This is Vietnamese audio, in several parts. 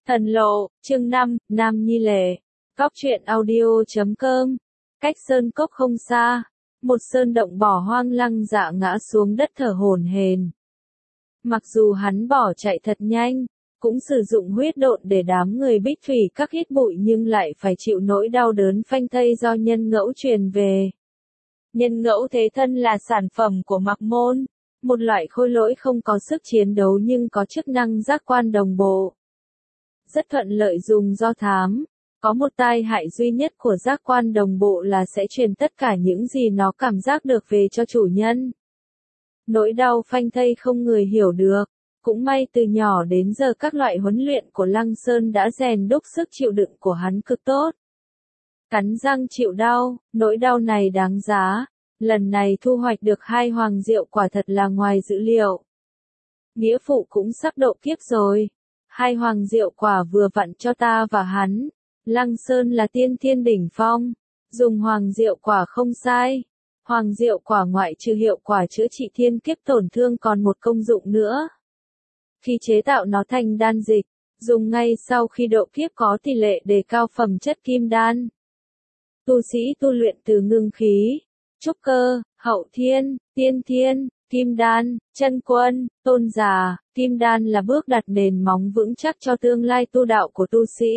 Thần lộ, chương 5, Nam Nhi Lệ. Cóc truyện audio.com. Cách sơn cốc không xa, một sơn động bỏ hoang Lăng Dạ ngã xuống đất thở hổn hển. Mặc dù hắn bỏ chạy thật nhanh, cũng sử dụng huyết độn để đám người Bích Thủy các hít bụi nhưng lại phải chịu nỗi đau đớn phanh thây do nhân ngẫu truyền về. Nhân ngẫu thế thân là sản phẩm của Mạc Môn, một loại khôi lỗi không có sức chiến đấu nhưng có chức năng giác quan đồng bộ. Rất thuận lợi dùng do thám. Có một tai hại duy nhất của giác quan đồng bộ là sẽ truyền tất cả những gì nó cảm giác được về cho chủ nhân. Nỗi đau phanh thây không người hiểu được. Cũng may từ nhỏ đến giờ các loại huấn luyện của Lăng Sơn đã rèn đúc sức chịu đựng của hắn cực tốt. Cắn răng chịu đau, nỗi đau này đáng giá. Lần này thu hoạch được 2 hoàng diệu quả thật là ngoài dữ liệu. Nghĩa phụ cũng sắp độ kiếp rồi. 2 hoàng diệu quả vừa vặn cho ta và hắn. Lăng Sơn là tiên thiên đỉnh phong. Dùng hoàng diệu quả không sai. Hoàng diệu quả ngoại trừ hiệu quả chữa trị thiên kiếp tổn thương còn một công dụng nữa. Khi chế tạo nó thành đan dịch, dùng ngay sau khi độ kiếp có tỷ lệ đề cao phẩm chất kim đan. Tu sĩ tu luyện từ ngưng khí, trúc cơ, hậu thiên, tiên thiên, kim đan, chân quân, tôn giả, kim đan là bước đặt nền móng vững chắc cho tương lai tu đạo của tu sĩ.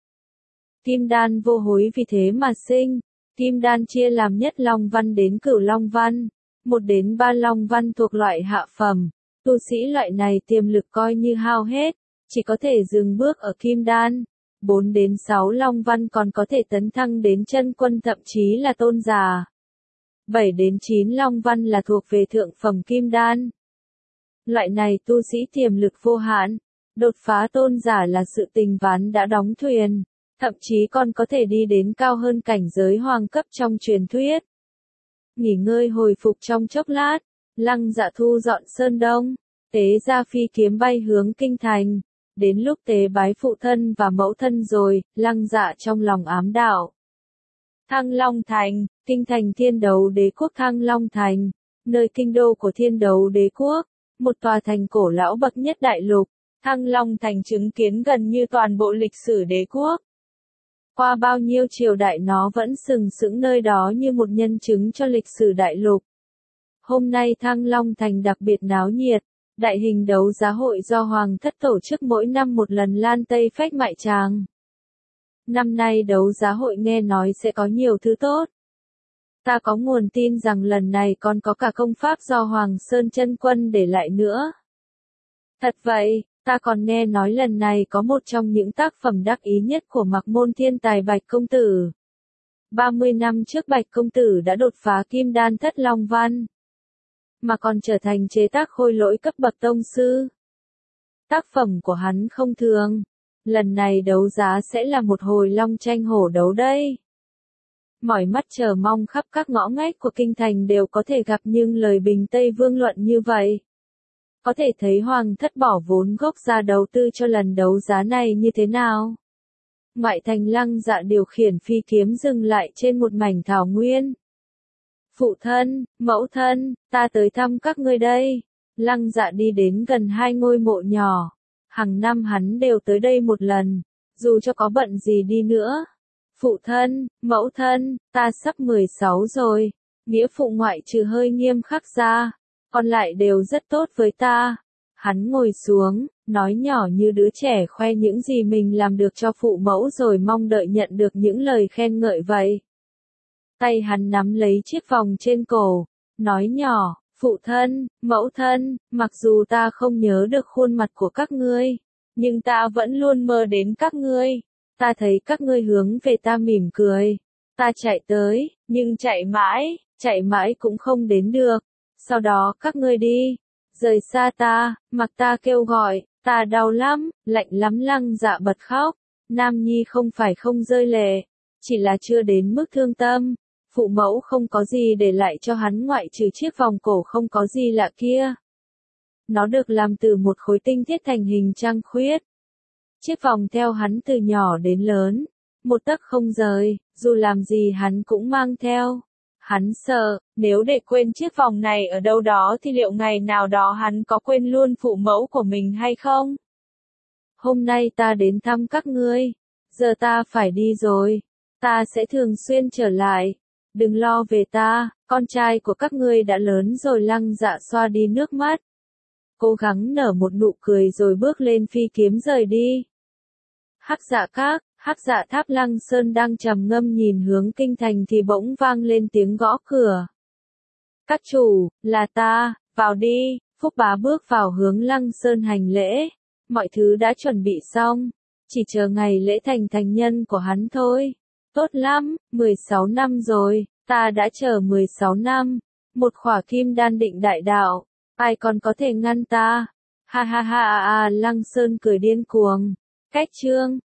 Kim đan vô hối vì thế mà sinh. Kim đan chia làm nhất long văn đến cửu long văn, 1 đến 3 long văn thuộc loại hạ phẩm. Tu sĩ loại này tiềm lực coi như hao hết, chỉ có thể dừng bước ở kim đan. 4 đến 6 long văn còn có thể tấn thăng đến chân quân thậm chí là tôn giả. 7 đến 9 long văn là thuộc về thượng phẩm kim đan. Loại này tu sĩ tiềm lực vô hạn, đột phá tôn giả là sự tình ván đã đóng thuyền, thậm chí còn có thể đi đến cao hơn cảnh giới hoàng cấp trong truyền thuyết. Nghỉ ngơi hồi phục trong chốc lát, Lăng Dạ thu dọn sơn đông, tế ra phi kiếm bay hướng kinh thành. Đến lúc tế bái phụ thân và mẫu thân rồi, Lăng Dạ trong lòng ám đạo. Thăng Long Thành, kinh thành Thiên Đấu Đế quốc Thăng Long Thành, nơi kinh đô của Thiên Đấu Đế quốc, một tòa thành cổ lão bậc nhất đại lục. Thăng Long Thành chứng kiến gần như toàn bộ lịch sử đế quốc. Qua bao nhiêu triều đại nó vẫn sừng sững nơi đó như một nhân chứng cho lịch sử đại lục. Hôm nay Thăng Long Thành đặc biệt náo nhiệt, đại hình đấu giá hội do Hoàng thất tổ chức mỗi năm một lần Lan Tây Phách Mại Tràng. Năm nay đấu giá hội nghe nói sẽ có nhiều thứ tốt. Ta có nguồn tin rằng lần này còn có cả công pháp do Hoàng Sơn Chân Quân để lại nữa. Thật vậy, ta còn nghe nói lần này có một trong những tác phẩm đắc ý nhất của Mạc Môn thiên tài Bạch Công Tử. 30 năm trước Bạch Công Tử đã đột phá kim đan thất long văn, mà còn trở thành chế tác khôi lỗi cấp bậc tông sư. Tác phẩm của hắn không thường. Lần này đấu giá sẽ là một hồi long tranh hổ đấu đây. Mỏi mắt chờ mong khắp các ngõ ngách của kinh thành đều có thể gặp những lời bình Tây Vương luận như vậy. Có thể thấy Hoàng thất bỏ vốn gốc ra đầu tư cho lần đấu giá này như thế nào. Ngoại thành Lăng Dạ điều khiển phi kiếm dừng lại trên một mảnh thảo nguyên. Phụ thân, mẫu thân, ta tới thăm các ngươi đây. Lăng Dạ đi đến gần 2 ngôi mộ nhỏ. Hàng năm hắn đều tới đây một lần, dù cho có bận gì đi nữa. Phụ thân, mẫu thân, ta sắp 16 rồi. Nghĩa phụ ngoại trừ hơi nghiêm khắc ra, còn lại đều rất tốt với ta. Hắn ngồi xuống, nói nhỏ như đứa trẻ khoe những gì mình làm được cho phụ mẫu rồi mong đợi nhận được những lời khen ngợi vậy. Tay hắn nắm lấy chiếc vòng trên cổ, nói nhỏ, phụ thân, mẫu thân, mặc dù ta không nhớ được khuôn mặt của các ngươi, nhưng ta vẫn luôn mơ đến các ngươi. Ta thấy các ngươi hướng về ta mỉm cười. Ta chạy tới, nhưng chạy mãi cũng không đến được. Sau đó các ngươi đi, rời xa ta, mặc ta kêu gọi, ta đau lắm, lạnh lắm. Lăng Dạ bật khóc. Nam nhi không phải không rơi lệ, chỉ là chưa đến mức thương tâm. Phụ mẫu không có gì để lại cho hắn ngoại trừ chiếc vòng cổ không có gì lạ kia. Nó được làm từ một khối tinh thiết thành hình trăng khuyết. Chiếc vòng theo hắn từ nhỏ đến lớn, 1 tấc không rời, dù làm gì hắn cũng mang theo. Hắn sợ, nếu để quên chiếc vòng này ở đâu đó thì liệu ngày nào đó hắn có quên luôn phụ mẫu của mình hay không? hôm nay ta đến thăm các ngươi. Giờ ta phải đi rồi. Ta sẽ thường xuyên trở lại. Đừng lo về ta, con trai của các ngươi đã lớn rồi. Lăng Dạ xoa đi nước mắt. Cố gắng nở một nụ cười rồi bước lên phi kiếm rời đi. Hắc Dạ Các, Hắc Dạ Tháp. Lăng Sơn đang trầm ngâm nhìn hướng kinh thành thì bỗng vang lên tiếng gõ cửa. Các chủ, là ta, vào đi. Phúc Bá bước vào hướng Lăng Sơn hành lễ. Mọi thứ đã chuẩn bị xong, chỉ chờ ngày lễ thành thành nhân của hắn thôi. Tốt lắm, 16 năm rồi, ta đã chờ 16 năm. Một khỏa kim đan định đại đạo, ai còn có thể ngăn ta? Ha ha ha. Lăng Sơn cười điên cuồng. Cách chương